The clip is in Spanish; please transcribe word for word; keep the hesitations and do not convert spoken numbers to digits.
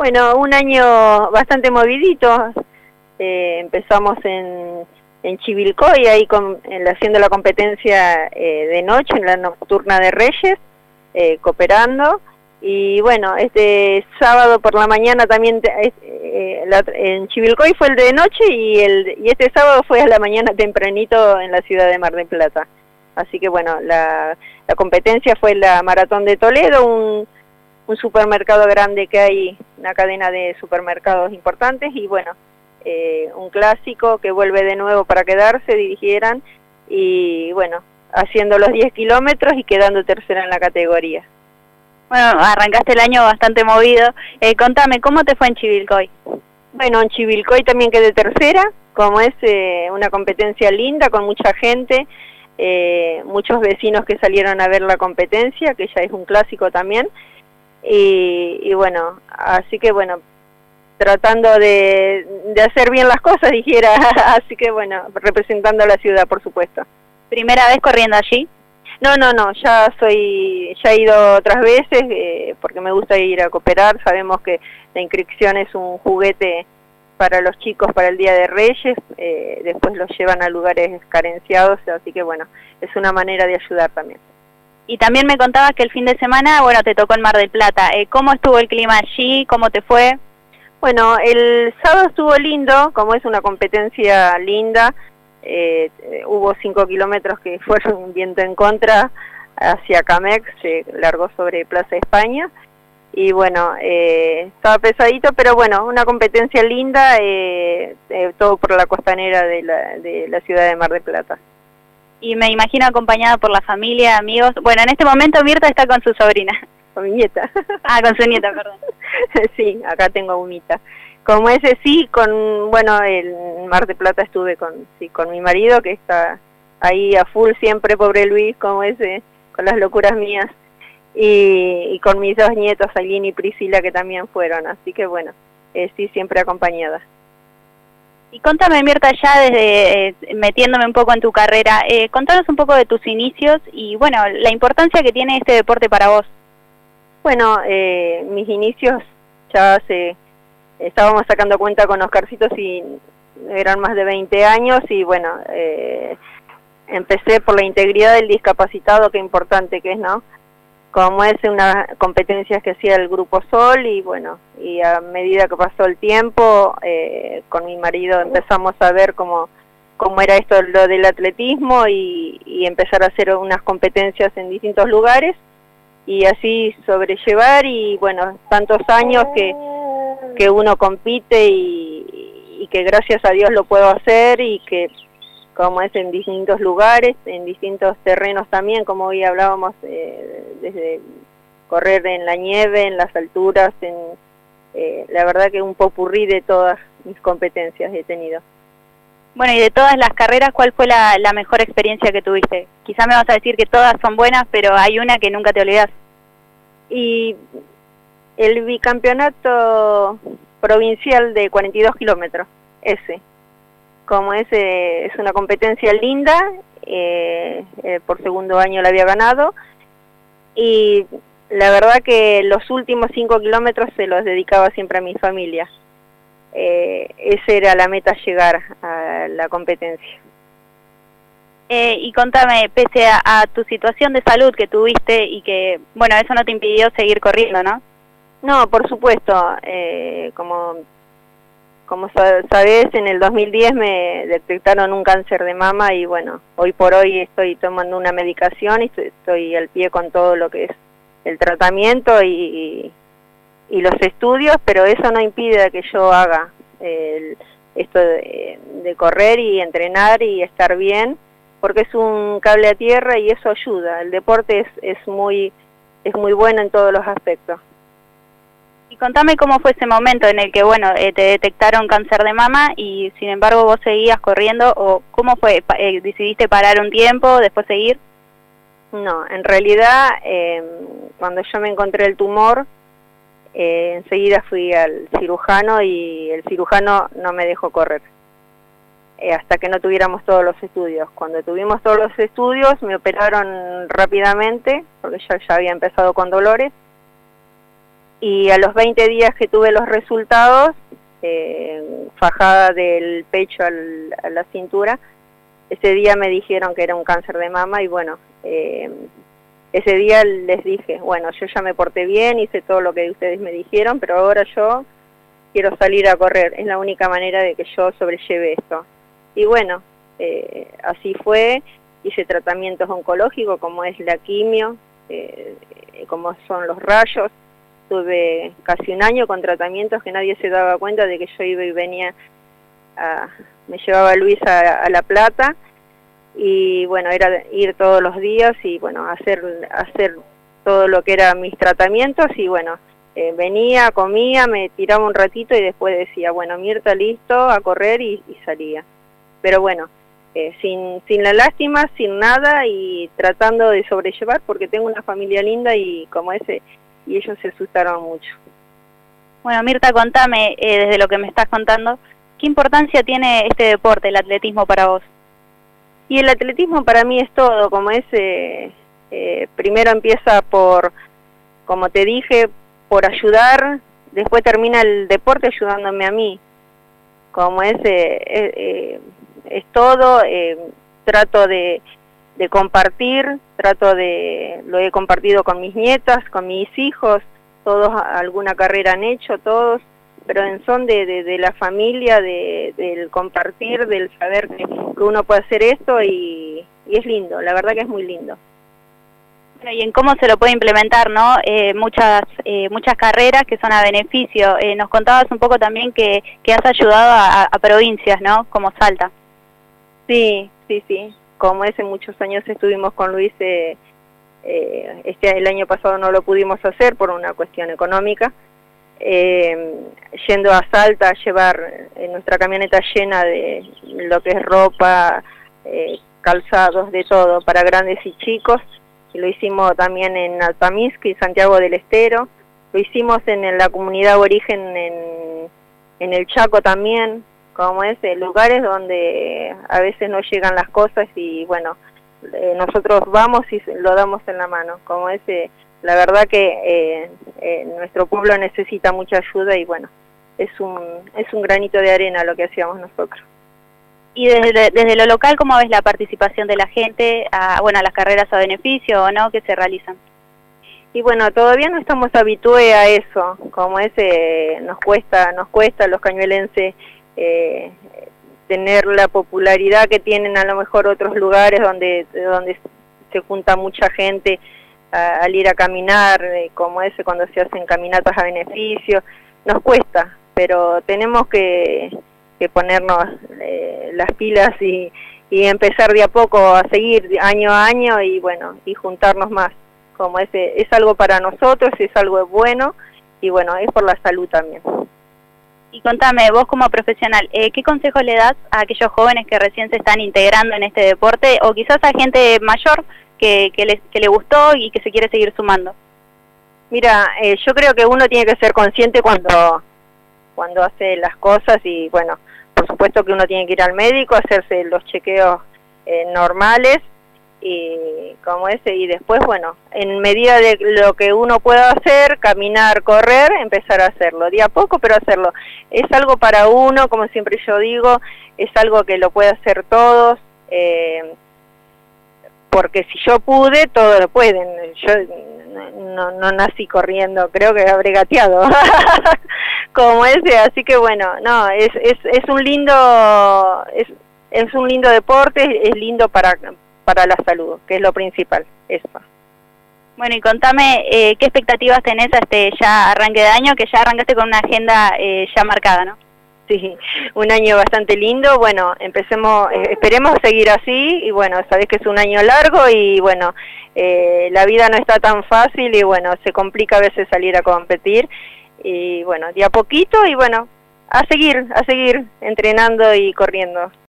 Bueno, un año bastante movidito. Eh, empezamos en, en Chivilcoy, ahí con, en, haciendo la competencia eh, de noche, en la nocturna de Reyes, eh, cooperando. Y bueno, este sábado por la mañana también, eh, la, en Chivilcoy fue el de noche y, el, y este sábado fue a la mañana tempranito en la ciudad de Mar del Plata. Así que bueno, la, la competencia fue la Maratón de Toledo, un, un supermercado grande que hay, una cadena de supermercados importantes, y bueno, eh, un clásico que vuelve de nuevo para quedarse, dirigieran, y bueno, haciendo los diez kilómetros y quedando tercera en la categoría. Bueno, arrancaste el año bastante movido. Eh, contame, ¿cómo te fue en Chivilcoy? Bueno, en Chivilcoy también quedé tercera, como es eh, una competencia linda, con mucha gente, eh, muchos vecinos que salieron a ver la competencia, que ya es un clásico también, y, y bueno, así que bueno, tratando de, de hacer bien las cosas, dijera, así que bueno, representando a la ciudad, por supuesto. ¿Primera vez corriendo allí? No, no, no, ya soy, ya he ido otras veces, eh, porque me gusta ir a cooperar. Sabemos que la inscripción es un juguete para los chicos para el Día de Reyes, eh, después los llevan a lugares carenciados, así que bueno, es una manera de ayudar también. Y también me contabas que el fin de semana, bueno, te tocó en Mar del Plata. Eh, ¿Cómo estuvo el clima allí? ¿Cómo te fue? Bueno, el sábado estuvo lindo, como es una competencia linda. Eh, hubo cinco kilómetros que fueron un viento en contra hacia Camex, se largó sobre Plaza España, y bueno, eh, estaba pesadito, pero bueno, una competencia linda, eh, eh, todo por la costanera de la, de la ciudad de Mar del Plata. Y me imagino acompañada por la familia, amigos. Bueno, en este momento Mirta está con su sobrina. Con mi nieta. Ah, con su nieta, perdón. Sí, acá tengo unita. Como ese sí, con, bueno, en Mar del Plata estuve con, sí, con mi marido, que está ahí a full siempre, pobre Luis, como ese, con las locuras mías, y, y con mis dos nietos, Aileen y Priscila, que también fueron, así que bueno, eh, sí, siempre acompañada. Y contame, Mirta, ya desde eh, metiéndome un poco en tu carrera, eh, contanos un poco de tus inicios y, bueno, la importancia que tiene este deporte para vos. Bueno, eh, mis inicios ya hace... Estábamos sacando cuenta con Oscarcito si eran más de veinte años y bueno, eh, empecé por la integridad del discapacitado, qué importante que es, ¿no? Como es una competencia que hacía el Grupo Sol y bueno, y a medida que pasó el tiempo, eh, con mi marido empezamos a ver cómo, cómo era esto lo del atletismo y, y empezar a hacer unas competencias en distintos lugares y así sobrellevar y bueno, tantos años que... que uno compite y, y que gracias a Dios lo puedo hacer y que como es en distintos lugares, en distintos terrenos también, como hoy hablábamos, eh, desde correr en la nieve, en las alturas, en eh, la verdad que un popurrí de todas mis competencias he tenido. Bueno, y de todas las carreras, ¿cuál fue la, la mejor experiencia que tuviste? Quizá me vas a decir que todas son buenas, pero hay una que nunca te olvidás. Y... el bicampeonato provincial de cuarenta y dos kilómetros, ese. Como ese es una competencia linda, eh, eh, por segundo año la había ganado, y la verdad que los últimos cinco kilómetros se los dedicaba siempre a mi familia. Eh, esa era la meta, llegar a la competencia. Eh, y contame, pese a, a tu situación de salud que tuviste y que, bueno, eso no te impidió seguir corriendo, ¿no? No, por supuesto, eh, como, como sabés, en el dos mil diez me detectaron un cáncer de mama y bueno, hoy por hoy estoy tomando una medicación y estoy, estoy al pie con todo lo que es el tratamiento y, y los estudios, pero eso no impide que yo haga el, esto de, de correr y entrenar y estar bien, porque es un cable a tierra y eso ayuda. El deporte es, es, muy, es muy bueno en todos los aspectos. Y contame cómo fue ese momento en el que, bueno, eh, te detectaron cáncer de mama y sin embargo vos seguías corriendo, o cómo fue, eh, ¿decidiste parar un tiempo, después seguir? No, en realidad eh, cuando yo me encontré el tumor, eh, enseguida fui al cirujano y el cirujano no me dejó correr, eh, hasta que no tuviéramos todos los estudios. Cuando tuvimos todos los estudios me operaron rápidamente, porque yo ya había empezado con dolores, y a los veinte días que tuve los resultados, eh, fajada del pecho al, a la cintura, ese día me dijeron que era un cáncer de mama y bueno, eh, ese día les dije, bueno, yo ya me porté bien, hice todo lo que ustedes me dijeron, pero ahora yo quiero salir a correr, es la única manera de que yo sobrelleve esto. Y bueno, eh, así fue, hice tratamientos oncológicos como es la quimio, eh, como son los rayos, tuve casi un año con tratamientos que nadie se daba cuenta de que yo iba y venía, a, me llevaba Luis a, a La Plata, y bueno, era ir todos los días y bueno, hacer, hacer todo lo que eran mis tratamientos y bueno, eh, venía, comía, me tiraba un ratito y después decía, bueno, Mirta, listo, a correr y, y salía. Pero bueno, eh, sin, sin la lástima, sin nada y tratando de sobrellevar porque tengo una familia linda y como ese, y ellos se asustaron mucho. Bueno, Mirta, contame, eh, desde lo que me estás contando, ¿qué importancia tiene este deporte, el atletismo, para vos? Y el atletismo para mí es todo, como es, eh, eh, primero empieza por, como te dije, por ayudar, después termina el deporte ayudándome a mí. Como es, eh, eh, es todo, eh, trato de, de compartir, trato de, lo he compartido con mis nietas, con mis hijos, todos alguna carrera han hecho, todos, pero en son de, de, de la familia, de, del compartir, del saber que, que uno puede hacer esto y, y es lindo, la verdad que es muy lindo. Bueno, y en cómo se lo puede implementar, ¿no? Eh, muchas eh, muchas carreras que son a beneficio. Eh, nos contabas un poco también que, que has ayudado a, a provincias, ¿no? Como Salta. Sí, sí, sí. Como hace muchos años estuvimos con Luis, eh, eh, este el año pasado no lo pudimos hacer por una cuestión económica. Eh, yendo a Salta a llevar eh, nuestra camioneta llena de lo que es ropa, eh, calzados, de todo, para grandes y chicos, y lo hicimos también en Altamizque y Santiago del Estero, lo hicimos en, en la comunidad aborigen en, en el Chaco también, como es, eh, lugares donde a veces no llegan las cosas y bueno, eh, nosotros vamos y lo damos en la mano, como es, eh, la verdad que eh, eh, nuestro pueblo necesita mucha ayuda y bueno, es un, es un granito de arena lo que hacíamos nosotros. Y desde, desde lo local, ¿cómo ves la participación de la gente a, bueno, a las carreras a beneficio o no que se realizan? Y bueno, todavía no estamos habitué a eso, como ese nos cuesta, nos cuesta a los cañuelenses eh, tener la popularidad que tienen a lo mejor otros lugares donde, donde se junta mucha gente a, al ir a caminar, eh, como ese cuando se hacen caminatas a beneficio, nos cuesta, pero tenemos que, que ponernos eh, las pilas y, y empezar de a poco a seguir año a año y bueno, y juntarnos más. Como ese, es algo para nosotros, es algo bueno y bueno, es por la salud también. Y contame, vos como profesional, eh, ¿qué consejo le das a aquellos jóvenes que recién se están integrando en este deporte o quizás a gente mayor que, que, les, que le gustó y que se quiere seguir sumando? Mira, eh, yo creo que uno tiene que ser consciente cuando, cuando hace las cosas y bueno, por supuesto que uno tiene que ir al médico, hacerse los chequeos eh, normales y como ese, y después, bueno, en medida de lo que uno pueda hacer, caminar, correr, empezar a hacerlo, de a poco, pero hacerlo. Es algo para uno, como siempre yo digo, es algo que lo puede hacer todos, eh, porque si yo pude, todos lo pueden. Yo no, no nací corriendo, creo que habré gateado, como ese, así que bueno, no, es, es, es un lindo, es, es un lindo deporte, es lindo para... para la salud, que es lo principal, eso. Bueno, y contame, eh, ¿qué expectativas tenés a este ya arranque de año, que ya arrancaste con una agenda eh, ya marcada, ¿no? Sí, un año bastante lindo, bueno, empecemos, eh, esperemos seguir así, y bueno, sabés que es un año largo, y bueno, eh, la vida no está tan fácil, y bueno, se complica a veces salir a competir, y bueno, de a poquito, y bueno, a seguir, a seguir entrenando y corriendo.